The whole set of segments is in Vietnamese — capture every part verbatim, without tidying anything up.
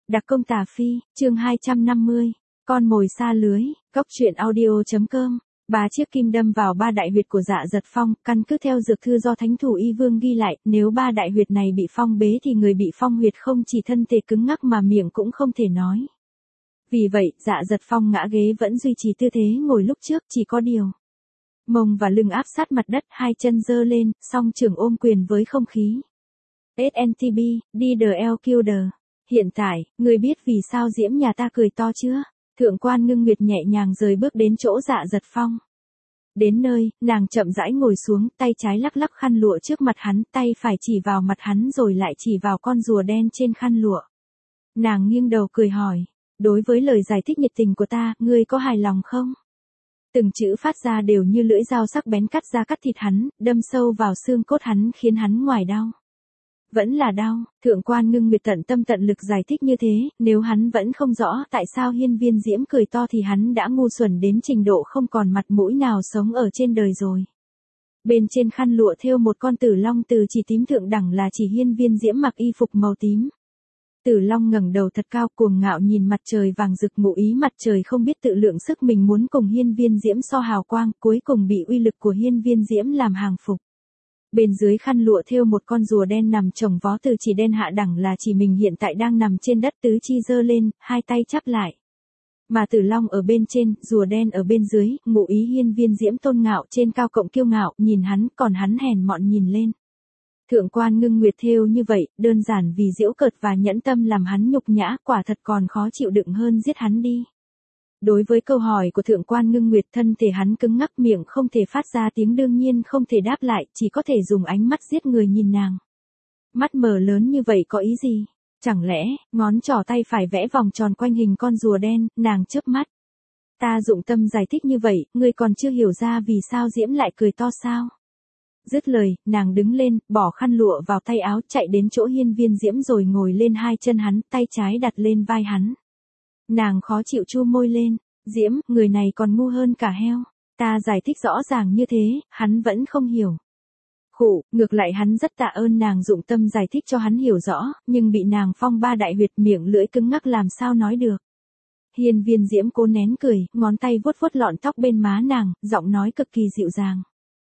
Đặc công Tà Phi, chương hai trăm năm mươi, con mồi xa lưới, góc truyện audio.com. Ba chiếc kim đâm vào ba đại huyệt của Dạ Dật Phong, căn cứ theo dược thư do Thánh Thủ Y Vương ghi lại, nếu ba đại huyệt này bị phong bế thì người bị phong huyệt không chỉ thân thể cứng ngắc mà miệng cũng không thể nói. Vì vậy, Dạ Dật Phong ngã ghế vẫn duy trì tư thế ngồi lúc trước, chỉ có điều mông và lưng áp sát mặt đất, hai chân giơ lên, song trường ôm quyền với không khí. ét en tê bê, D D L Killer. Hiện tại, người biết vì sao Diễm nhà ta cười to chưa? Thượng quan Ngưng Nguyệt nhẹ nhàng rời bước đến chỗ Dạ Dật Phong. Đến nơi, nàng chậm rãi ngồi xuống, tay trái lắc lắc khăn lụa trước mặt hắn, tay phải chỉ vào mặt hắn rồi lại chỉ vào con rùa đen trên khăn lụa. Nàng nghiêng đầu cười hỏi, đối với lời giải thích nhiệt tình của ta, ngươi có hài lòng không? Từng chữ phát ra đều như lưỡi dao sắc bén cắt ra cắt thịt hắn, đâm sâu vào xương cốt hắn khiến hắn ngoài đau. Vẫn là đau, Thượng quan Ngưng Nguyệt tận tâm tận lực giải thích như thế, nếu hắn vẫn không rõ tại sao Hiên Viên Diễm cười to thì hắn đã ngu xuẩn đến trình độ không còn mặt mũi nào sống ở trên đời rồi. Bên trên khăn lụa thêu một con tử long từ chỉ tím thượng đẳng là chỉ Hiên Viên Diễm mặc y phục màu tím. Tử long ngẩng đầu thật cao cuồng ngạo nhìn mặt trời vàng rực, ngụ ý mặt trời không biết tự lượng sức mình muốn cùng Hiên Viên Diễm so hào quang, cuối cùng bị uy lực của Hiên Viên Diễm làm hàng phục. Bên dưới khăn lụa thêu một con rùa đen nằm chồng vó từ chỉ đen hạ đẳng là chỉ mình hiện tại đang nằm trên đất, tứ chi giơ lên, hai tay chắp lại. Mà Tử Long ở bên trên, rùa đen ở bên dưới, ngụ ý Hiên Viên Diễm tôn ngạo trên cao cộng kiêu ngạo, nhìn hắn, còn hắn hèn mọn nhìn lên. Thượng quan Ngưng Nguyệt thêu như vậy, đơn giản vì giễu cợt và nhẫn tâm làm hắn nhục nhã, quả thật còn khó chịu đựng hơn giết hắn đi. Đối với câu hỏi của Thượng quan Ngưng Nguyệt, thân thể hắn cứng ngắc, miệng không thể phát ra tiếng, đương nhiên không thể đáp lại, chỉ có thể dùng ánh mắt giết người nhìn nàng. Mắt mở lớn như vậy có ý gì? Chẳng lẽ, ngón trỏ tay phải vẽ vòng tròn quanh hình con rùa đen, nàng chớp mắt. Ta dụng tâm giải thích như vậy, ngươi còn chưa hiểu ra vì sao Diễm lại cười to sao? Dứt lời, nàng đứng lên, bỏ khăn lụa vào tay áo, chạy đến chỗ Hiên Viên Diễm rồi ngồi lên hai chân hắn, tay trái đặt lên vai hắn. Nàng khó chịu chu môi lên, Diễm, người này còn ngu hơn cả heo. Ta giải thích rõ ràng như thế, hắn vẫn không hiểu. Khụ, ngược lại hắn rất tạ ơn nàng dụng tâm giải thích cho hắn hiểu rõ, nhưng bị nàng phong ba đại huyệt, miệng lưỡi cứng ngắc làm sao nói được. Hiên Viên Diễm cố nén cười, ngón tay vuốt vuốt lọn tóc bên má nàng, giọng nói cực kỳ dịu dàng.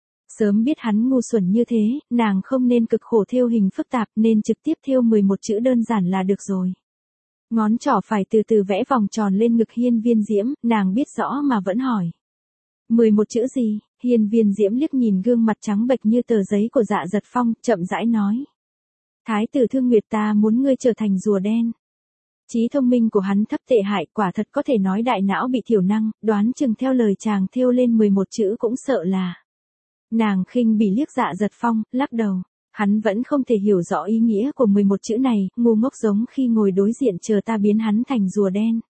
Sớm biết hắn ngu xuẩn như thế, nàng không nên cực khổ thêu hình phức tạp, nên trực tiếp thêu mười một chữ đơn giản là được rồi. Ngón trỏ phải từ từ vẽ vòng tròn lên ngực Hiên Viên Diễm, nàng biết rõ mà vẫn hỏi. mười một chữ gì? Hiên Viên Diễm liếc nhìn gương mặt trắng bệch như tờ giấy của Dạ Dật Phong, chậm rãi nói. Thái tử Thương Nguyệt, ta muốn ngươi trở thành rùa đen. Trí thông minh của hắn thấp tệ hại, quả thật có thể nói đại não bị thiểu năng, đoán chừng theo lời chàng thêu lên mười một chữ cũng sợ là. Nàng khinh bỉ liếc Dạ Dật Phong, lắc đầu. Hắn vẫn không thể hiểu rõ ý nghĩa của mười một chữ này, ngu ngốc giống khi ngồi đối diện chờ ta biến hắn thành rùa đen.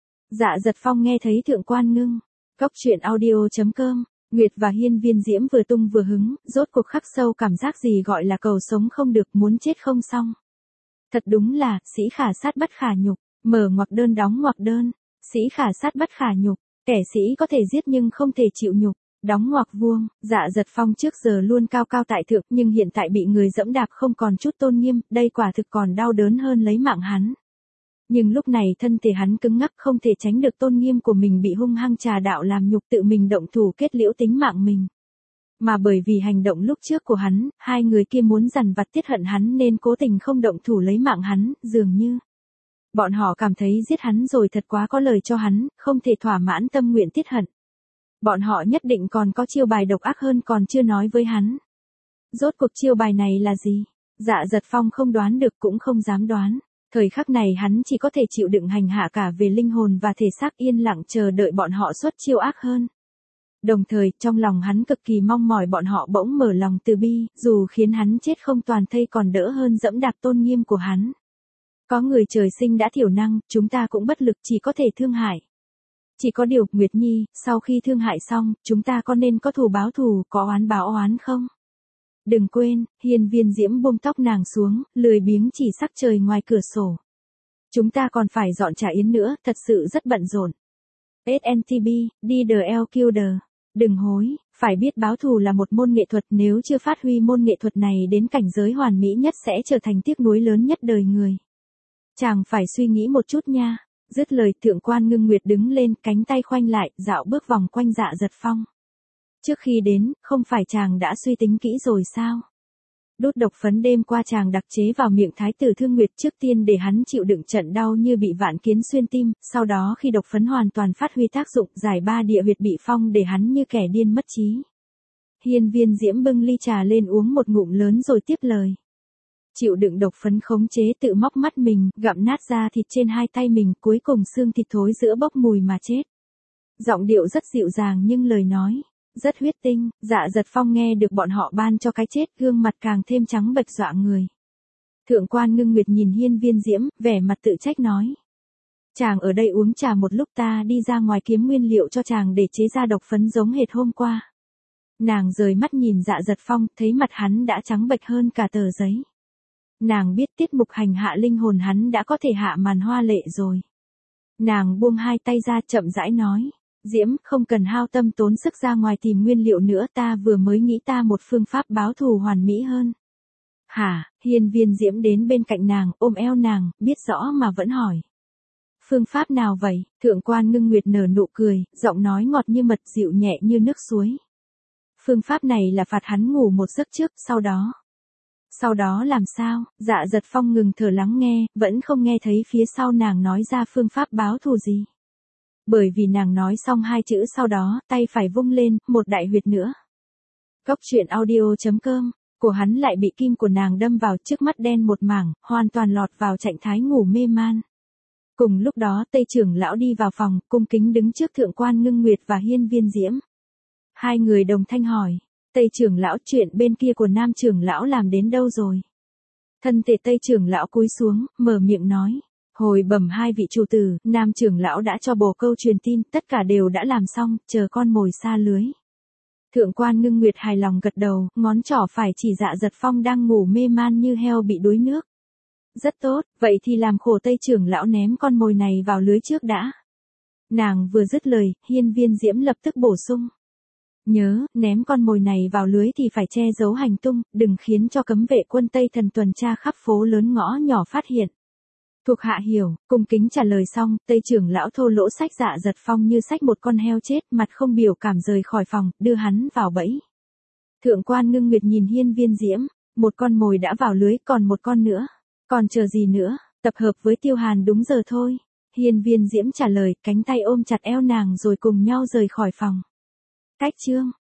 Dạ Dật Phong nghe thấy Thượng quan Ngưng. Góc truyện audio.com. Nguyệt và Hiên Viên Diễm vừa tung vừa hứng, rốt cuộc khắc sâu cảm giác gì gọi là cầu sống không được, muốn chết không xong. Thật đúng là, sĩ khả sát bất khả nhục, mở ngoặc đơn đóng ngoặc đơn, sĩ khả sát bất khả nhục, kẻ sĩ có thể giết nhưng không thể chịu nhục. Đóng ngoặc vuông, Dạ Dật Phong trước giờ luôn cao cao tại thượng, nhưng hiện tại bị người dẫm đạp không còn chút tôn nghiêm, đây quả thực còn đau đớn hơn lấy mạng hắn. Nhưng lúc này thân thể hắn cứng ngắc, không thể tránh được tôn nghiêm của mình bị hung hăng trà đạo làm nhục, tự mình động thủ kết liễu tính mạng mình. Mà bởi vì hành động lúc trước của hắn, hai người kia muốn dằn vặt tiết hận hắn nên cố tình không động thủ lấy mạng hắn, dường như bọn họ cảm thấy giết hắn rồi thật quá có lời cho hắn, không thể thỏa mãn tâm nguyện tiết hận. Bọn họ nhất định còn có chiêu bài độc ác hơn còn chưa nói với hắn. Rốt cuộc chiêu bài này là gì? Dạ Dật Phong không đoán được cũng không dám đoán. Thời khắc này hắn chỉ có thể chịu đựng hành hạ cả về linh hồn và thể xác, yên lặng chờ đợi bọn họ xuất chiêu ác hơn. Đồng thời, trong lòng hắn cực kỳ mong mỏi bọn họ bỗng mở lòng từ bi, dù khiến hắn chết không toàn thây còn đỡ hơn dẫm đạp tôn nghiêm của hắn. Có người trời sinh đã thiểu năng, chúng ta cũng bất lực, chỉ có thể thương hại. Chỉ có điều, Nguyệt Nhi, sau khi thương hại xong, chúng ta có nên có thù báo thù, có oán báo oán không? Đừng quên, Hiên Viên Diễm buông tóc nàng xuống, lười biếng chỉ sắc trời ngoài cửa sổ. Chúng ta còn phải dọn trà yến nữa, thật sự rất bận rộn. ét en tê bê, D D L Killer. Đừng hối, phải biết báo thù là một môn nghệ thuật, nếu chưa phát huy môn nghệ thuật này đến cảnh giới hoàn mỹ nhất sẽ trở thành tiếc nuối lớn nhất đời người. Chàng phải suy nghĩ một chút nha. Dứt lời thượng quan ngưng nguyệt đứng lên, cánh tay khoanh lại, dạo bước vòng quanh Dạ Giật Phong. Trước khi đến, không phải chàng đã suy tính kỹ rồi sao? Đốt độc phấn đêm qua chàng đặc chế vào miệng thái tử Thương Nguyệt trước tiên để hắn chịu đựng trận đau như bị vạn kiến xuyên tim, sau đó khi độc phấn hoàn toàn phát huy tác dụng, giải ba địa huyệt bị phong để hắn như kẻ điên mất trí. Hiên Viên Diễm bưng ly trà lên uống một ngụm lớn rồi tiếp lời. Chịu đựng độc phấn khống chế tự móc mắt mình, gặm nát da thịt trên hai tay mình, cuối cùng xương thịt thối giữa bốc mùi mà chết. Giọng điệu rất dịu dàng nhưng lời nói rất huyết tinh. Dạ Giật Phong nghe được bọn họ ban cho cái chết, gương mặt càng thêm trắng bệch dọa người. Thượng quan Ngưng Nguyệt nhìn Hiên Viên Diễm, vẻ mặt tự trách nói. Chàng ở đây uống trà một lúc, ta đi ra ngoài kiếm nguyên liệu cho chàng để chế ra độc phấn giống hệt hôm qua. Nàng rời mắt nhìn Dạ Giật Phong, thấy mặt hắn đã trắng bệch hơn cả tờ giấy. Nàng biết tiết mục hành hạ linh hồn hắn đã có thể hạ màn hoa lệ rồi. Nàng buông hai tay ra chậm rãi nói. Diễm, không cần hao tâm tốn sức ra ngoài tìm nguyên liệu nữa, ta vừa mới nghĩ ta một phương pháp báo thù hoàn mỹ hơn. Hả? Hiên Viên Diễm đến bên cạnh nàng, ôm eo nàng, biết rõ mà vẫn hỏi. Phương pháp nào vậy? Thượng quan Ngưng Nguyệt nở nụ cười, giọng nói ngọt như mật, dịu nhẹ như nước suối. Phương pháp này là phạt hắn ngủ một giấc trước, sau đó. Sau đó làm sao? Dạ Giật Phong ngừng thở lắng nghe, vẫn không nghe thấy phía sau nàng nói ra phương pháp báo thù gì. Bởi vì nàng nói xong hai chữ sau đó, tay phải vung lên, một đại huyệt nữa. Góc truyện audio chấm com, của hắn lại bị kim của nàng đâm vào, trước mắt đen một mảng, hoàn toàn lọt vào trạng thái ngủ mê man. Cùng lúc đó Tây trưởng lão đi vào phòng, cung kính đứng trước Thượng quan Ngưng Nguyệt và Hiên Viên Diễm. Hai người đồng thanh hỏi, Tây trưởng lão, chuyện bên kia của Nam trưởng lão làm đến đâu rồi? Thân thể Tây trưởng lão cúi xuống, mở miệng nói. Hồi bẩm hai vị chủ tử, Nam trưởng lão đã cho bồ câu truyền tin, tất cả đều đã làm xong, chờ con mồi sa lưới. Thượng quan Ngưng Nguyệt hài lòng gật đầu, ngón trỏ phải chỉ Dạ Giật Phong đang ngủ mê man như heo bị đuối nước. Rất tốt, vậy thì làm khổ Tây trưởng lão ném con mồi này vào lưới trước đã. Nàng vừa dứt lời, Hiên Viên Diễm lập tức bổ sung. Nhớ, ném con mồi này vào lưới thì phải che giấu hành tung, đừng khiến cho cấm vệ quân Tây Thần tuần tra khắp phố lớn ngõ nhỏ phát hiện. Thuộc hạ hiểu, cung kính trả lời xong, Tây trưởng lão thô lỗ xách Dạ Giật Phong như xách một con heo chết, mặt không biểu cảm rời khỏi phòng, đưa hắn vào bẫy. Thượng quan Ngưng Nguyệt nhìn Hiên Viên Diễm, một con mồi đã vào lưới, còn một con nữa. Còn chờ gì nữa, tập hợp với Tiêu Hàn đúng giờ thôi. Hiên Viên Diễm trả lời, cánh tay ôm chặt eo nàng rồi cùng nhau rời khỏi phòng. Cách chương